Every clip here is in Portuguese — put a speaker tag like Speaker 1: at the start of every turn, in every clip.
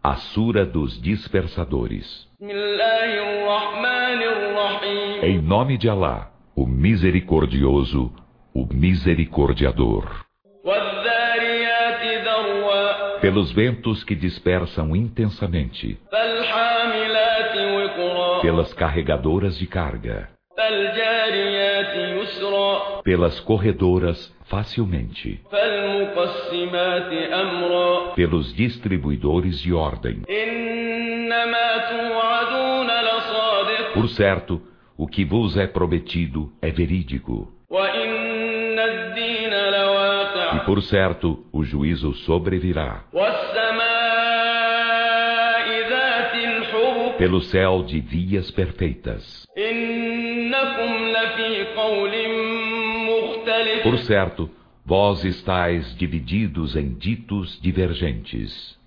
Speaker 1: A Sura dos Dispersadores. Em nome de Alá, o Misericordioso, o Misericordiador. Pelos ventos que dispersam intensamente, pelas carregadoras de carga, pelas corredoras facilmente, pelos distribuidores de ordem. Por certo, o que vos é prometido é verídico. E por certo, o juízo sobrevirá. Pelo céu de vias perfeitas. Por certo, vós estáis divididos em ditos divergentes.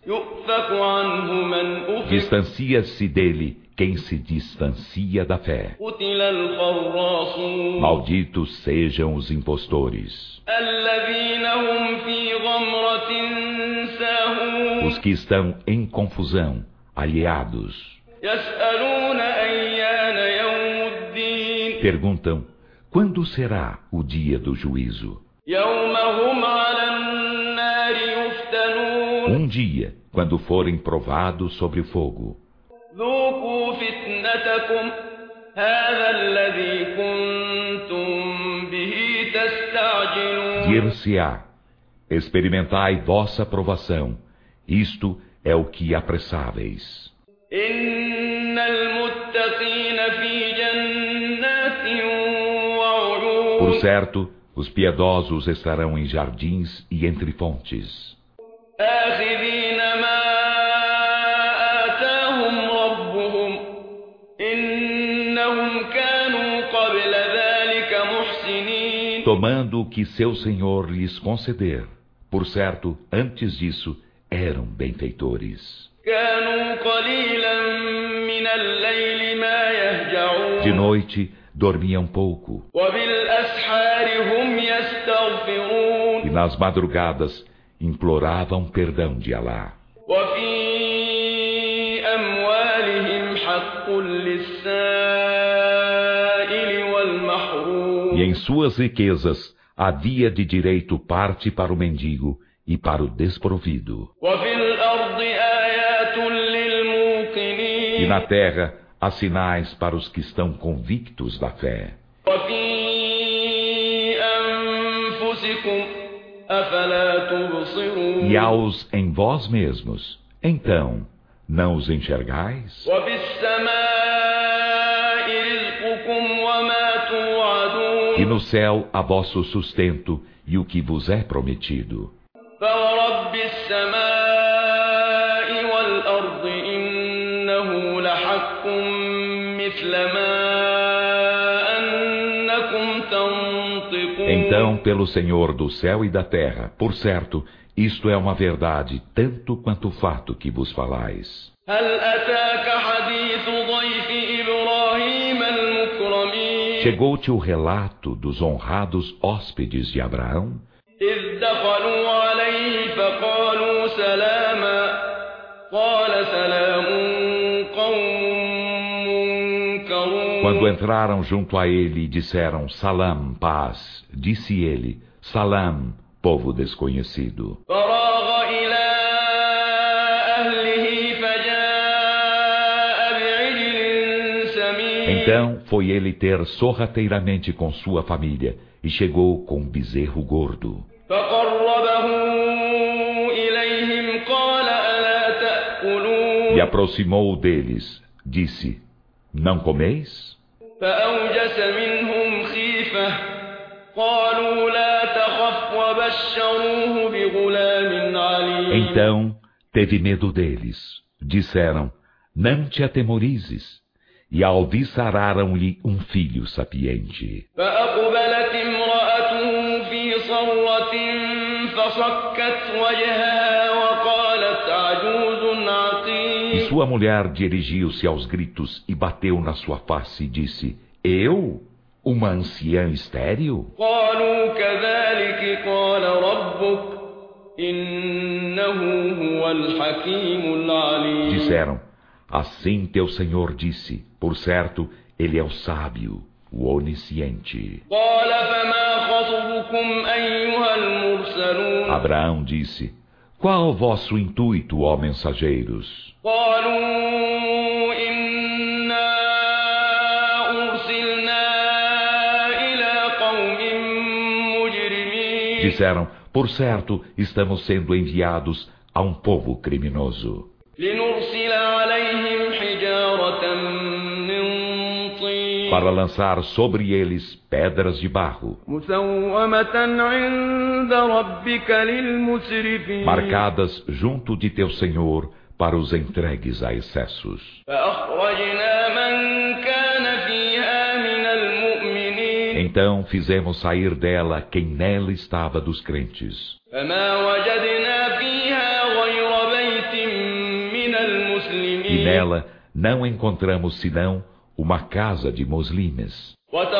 Speaker 1: Distancia-se dele quem se distancia da fé. Malditos sejam os impostores. Os que estão em confusão, alheados. Perguntam, quando será o dia do juízo? Um dia, quando forem provados sobre o fogo. Dir-se-á, experimentai vossa provação, isto é o que apressáveis. Por certo, os piedosos estarão em jardins e entre fontes. Tomando o que seu Senhor lhes conceder. Por certo, antes disso, eram benfeitores. De noite, dormiam pouco. E nas madrugadas, imploravam perdão de Alá. E em suas riquezas havia de direito parte para o mendigo e para o desprovido. E na terra há sinais para os que estão convictos da fé. E aos em vós mesmos, então, não os enxergais? E no céu há vosso sustento e o que vos é prometido. Então, pelo Senhor do céu e da terra, por certo, isto é uma verdade, tanto quanto o fato que vos falais. Chegou-te o relato dos honrados hóspedes de Abraão? Quando entraram junto a ele e disseram Salam, paz, disse ele, Salam, povo desconhecido. Então foi ele ter sorrateiramente com sua família e chegou com um bezerro gordo. E aproximou-o deles, disse, não comeis? Então teve medo deles. Disseram, não te atemorizes. E alviçararam-lhe um filho sapiente. E sua mulher dirigiu-se aos gritos e bateu na sua face e disse, eu? Uma anciã estéril? disseram: assim teu Senhor disse, por certo, ele é o sábio, o onisciente. Abraão disse: qual o vosso intuito, ó mensageiros? Disseram: por certo, estamos sendo enviados a um povo criminoso, para lançar sobre eles pedras de barro, marcadas junto de teu Senhor para os entregues a excessos. Então fizemos sair dela quem nela estava dos crentes. E nela não encontramos senão uma casa de muslimes.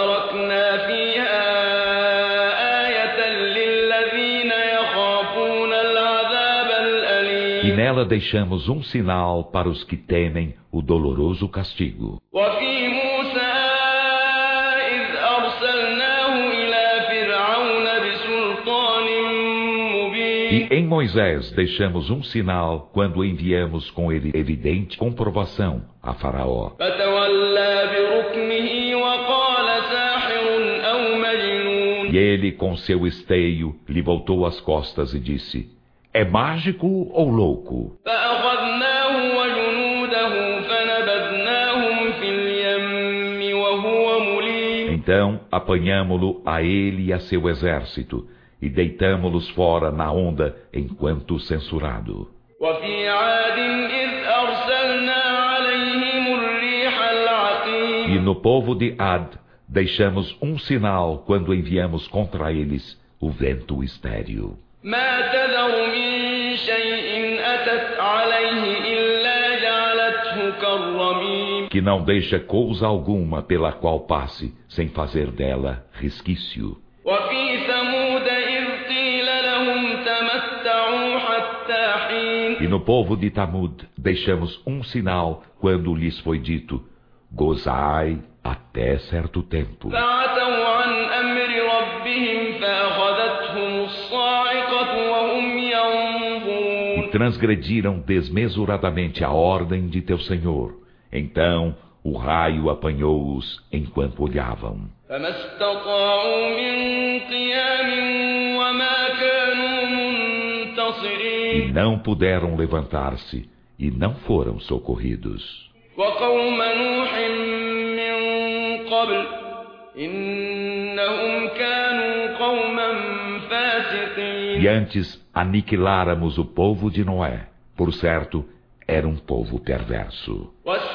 Speaker 1: E nela deixamos um sinal para os que temem o doloroso castigo. E em Moisés deixamos um sinal quando enviamos com ele evidente comprovação a Faraó. E ele, com seu esteio, lhe voltou as costas e disse: é mágico ou louco? Então apanhámo-lo a ele e a seu exército, e deitamo-los fora na onda enquanto censurado. E no povo de Ad deixamos um sinal quando enviamos contra eles o vento estéril, que não deixa coisa alguma pela qual passe sem fazer dela resquício. E no povo de Tamud deixamos um sinal quando lhes foi dito: gozai até certo tempo. E transgrediram desmesuradamente a ordem de teu Senhor. Então o raio apanhou-os enquanto olhavam. E não puderam levantar-se, e não foram socorridos. E antes aniquiláramos o povo de Noé. Por certo, era um povo perverso.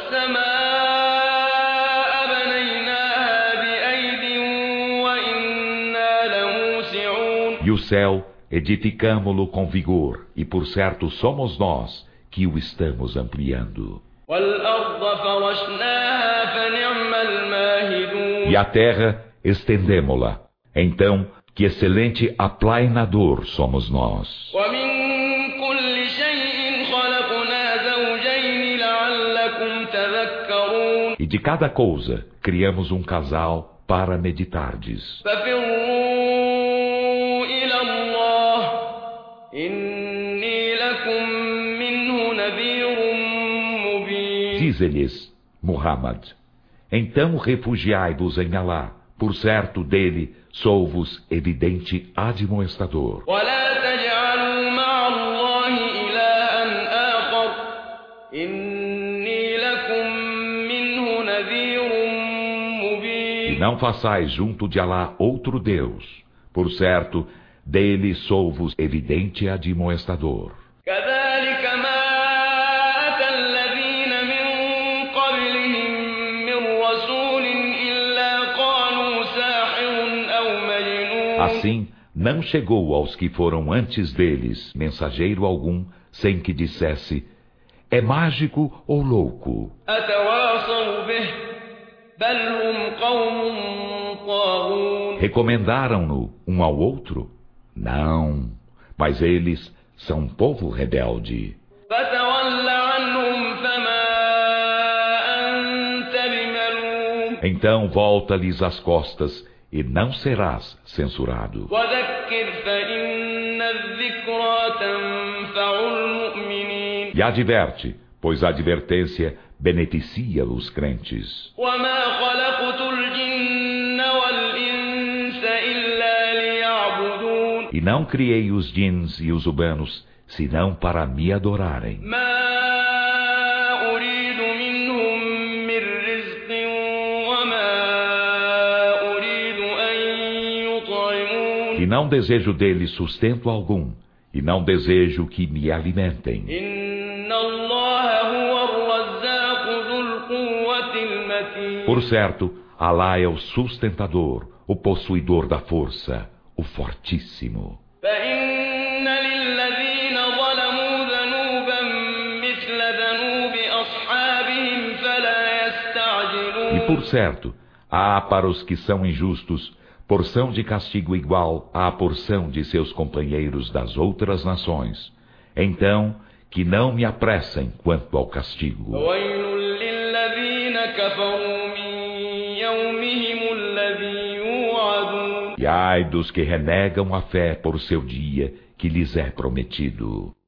Speaker 1: E o céu edificamo-lo com vigor, e por certo somos nós que o estamos ampliando. E a terra estendemo-la. Então, que excelente aplainador somos nós. E de cada coisa criamos um casal para meditardes. Dize-lhes, Muhammad: então refugiai-vos em Alá, por certo dele sou-vos evidente admoestador. E não façais junto de Alá outro Deus, por certo dele sou-vos evidente admoestador. Assim, não chegou aos que foram antes deles mensageiro algum, sem que dissesse: é mágico ou louco? Recomendaram-no um ao outro? Não, mas eles são um povo rebelde. Então volta-lhes as costas e não serás censurado. E adverte, pois a advertência beneficia os crentes. E não criei os djinns e os humanos, senão para me adorarem. E não desejo deles sustento algum, e não desejo que me alimentem. Por certo, Alá é o sustentador, o possuidor da força, o fortíssimo. E por certo, há para os que são injustos porção de castigo igual à porção de seus companheiros das outras nações. Então, que não me apressem quanto ao castigo. E ai dos que renegam a fé por seu dia que lhes é prometido.